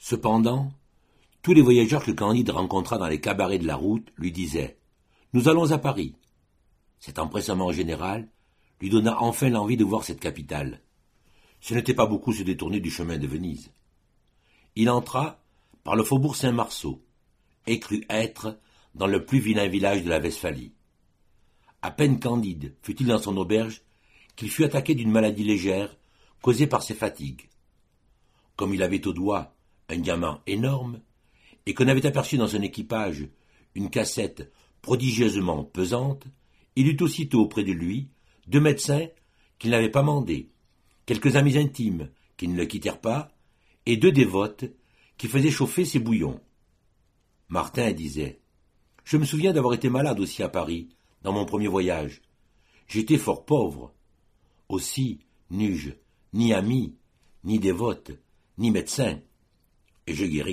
Cependant, tous les voyageurs que Candide rencontra dans les cabarets de la route lui disaient « Nous allons à Paris ». Cet empressement général lui donna enfin l'envie de voir cette capitale. Ce n'était pas beaucoup se détourner du chemin de Venise. Il entra par le faubourg Saint-Marceau et crut être dans le plus vilain village de la Westphalie. À peine Candide fut-il dans son auberge qu'il fut attaqué d'une maladie légère causée par ses fatigues. Comme il avait au doigt un diamant énorme et qu'on avait aperçu dans son équipage une cassette prodigieusement pesante, il eut aussitôt auprès de lui 2 médecins qu'il n'avait pas mandés, quelques amis intimes qui ne le quittèrent pas, et 2 dévotes qui faisaient chauffer ses bouillons. Martin disait « Je me souviens d'avoir été malade aussi à Paris, dans mon premier voyage. J'étais fort pauvre. Aussi n'eus-je ni amis, ni dévotes, ni médecins, et je guéris. »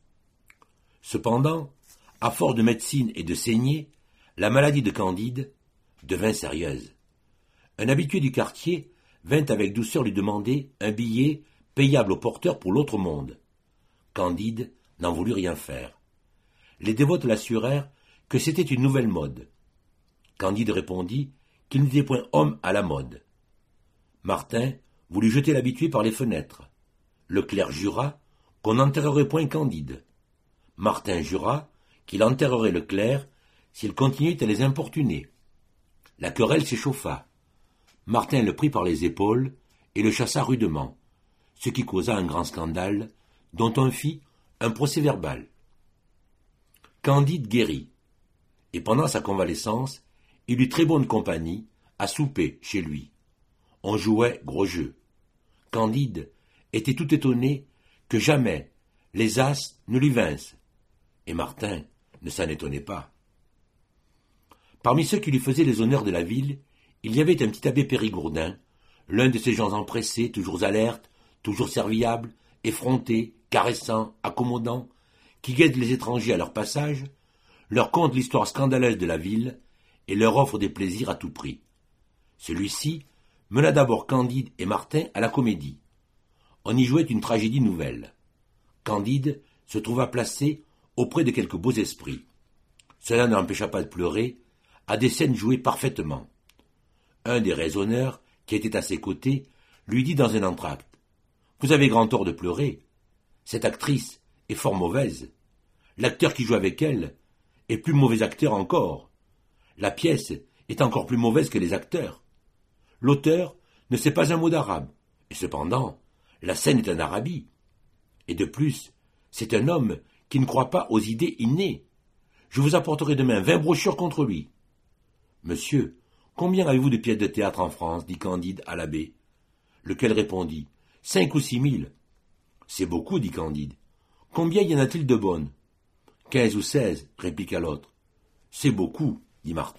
Cependant, à force de médecine et de saignées, la maladie de Candide devint sérieuse. Un habitué du quartier vint avec douceur lui demander un billet payable au porteur pour l'autre monde. Candide n'en voulut rien faire. Les dévotes l'assurèrent que c'était une nouvelle mode. Candide répondit qu'il n'était point homme à la mode. Martin voulut jeter l'habitué par les fenêtres. Le clerc jura qu'on n'enterrerait point Candide. Martin jura qu'il enterrerait le clerc s'il continuait à les importuner. La querelle s'échauffa. Martin le prit par les épaules et le chassa rudement, ce qui causa un grand scandale, dont on fit un procès-verbal. Candide guérit, et pendant sa convalescence, il eut très bonne compagnie à souper chez lui. On jouait gros jeu. Candide était tout étonné que jamais les as ne lui vinssent, et Martin ne s'en étonnait pas. Parmi ceux qui lui faisaient les honneurs de la ville, il y avait un petit abbé Périgourdin, l'un de ces gens empressés, toujours alertes, toujours serviables, effrontés, caressants, accommodants, qui guettent les étrangers à leur passage, leur content l'histoire scandaleuse de la ville et leur offrent des plaisirs à tout prix. Celui-ci mena d'abord Candide et Martin à la comédie. On y jouait une tragédie nouvelle. Candide se trouva placé auprès de quelques beaux esprits. Cela ne l'empêcha pas de pleurer à des scènes jouées parfaitement. Un des raisonneurs, qui était à ses côtés, lui dit dans un entr'acte « Vous avez grand tort de pleurer. Cette actrice est fort mauvaise. L'acteur qui joue avec elle est plus mauvais acteur encore. La pièce est encore plus mauvaise que les acteurs. L'auteur ne sait pas un mot d'arabe, et cependant, la scène est en Arabie. Et de plus, c'est un homme qui ne croit pas aux idées innées. Je vous apporterai demain 20 brochures contre lui. » « Monsieur, combien avez-vous de pièces de théâtre en France » dit Candide à l'abbé. Lequel répondit « 5 ou 6 000. »« C'est beaucoup, dit Candide. Combien y en a-t-il de bonnes » « 15 ou 16, répliqua l'autre. « C'est beaucoup, dit Martin. »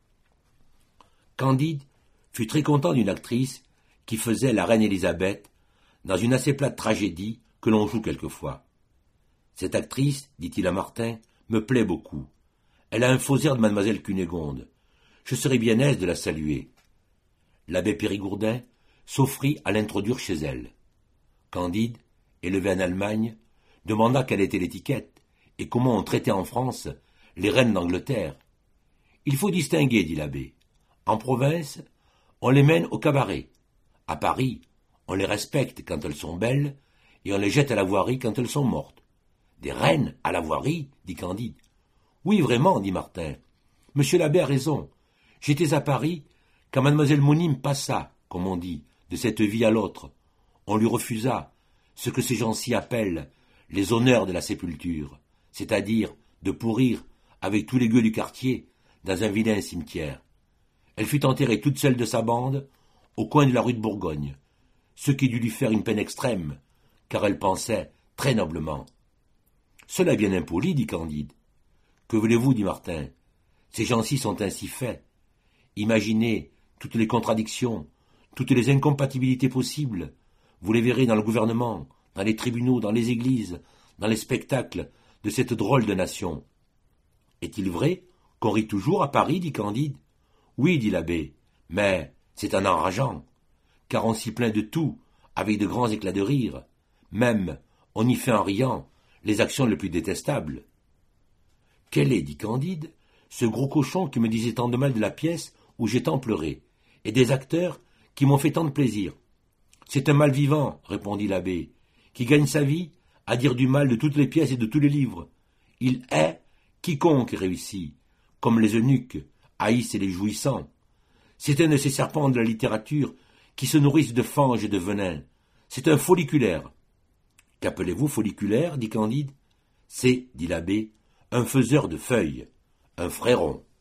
Candide fut très content d'une actrice qui faisait la reine Élisabeth dans une assez plate tragédie que l'on joue quelquefois. Cette actrice, dit-il à Martin, me plaît beaucoup. Elle a un faux air de mademoiselle Cunégonde. Je serais bien aise de la saluer. L'abbé Périgourdin s'offrit à l'introduire chez elle. Candide, élevé en Allemagne, demanda quelle était l'étiquette et comment on traitait en France les reines d'Angleterre. « Il faut distinguer, dit l'abbé. En province, on les mène au cabaret. À Paris, on les respecte quand elles sont belles et on les jette à la voirie quand elles sont mortes. »« Des reines à la voirie ?» dit Candide. « Oui, vraiment, dit Martin. Monsieur l'abbé a raison. J'étais à Paris quand mademoiselle Monime passa, comme on dit, de cette vie à l'autre. On lui refusa ce que ces gens-ci appellent les honneurs de la sépulture, c'est-à-dire de pourrir avec tous les gueux du quartier dans un vilain cimetière. Elle fut enterrée toute seule de sa bande au coin de la rue de Bourgogne, ce qui dut lui faire une peine extrême, car elle pensait très noblement. « Cela est bien impoli, dit Candide. « Que voulez-vous, dit Martin. Ces gens-ci sont ainsi faits. Imaginez toutes les contradictions, toutes les incompatibilités possibles. Vous les verrez dans le gouvernement, dans les tribunaux, dans les églises, dans les spectacles de cette drôle de nation. »« Est-il vrai qu'on rit toujours à Paris, dit Candide. »« Oui, dit l'abbé, mais c'est en enrageant, car on s'y plaint de tout, avec de grands éclats de rire. Même, On y fait en riant les actions les plus détestables. Quel est, dit Candide, ce gros cochon qui me disait tant de mal de la pièce où j'ai tant pleuré, et des acteurs qui m'ont fait tant de plaisir? C'est un mal-vivant, répondit l'abbé, qui gagne sa vie à dire du mal de toutes les pièces et de tous les livres. Il hait quiconque réussit, comme les eunuques haïssent les jouissants. C'est un de ces serpents de la littérature qui se nourrissent de fange et de venin. C'est un folliculaire. Qu'appelez-vous folliculaire, dit Candide? C'est, dit l'abbé, un faiseur de feuilles, un fréron.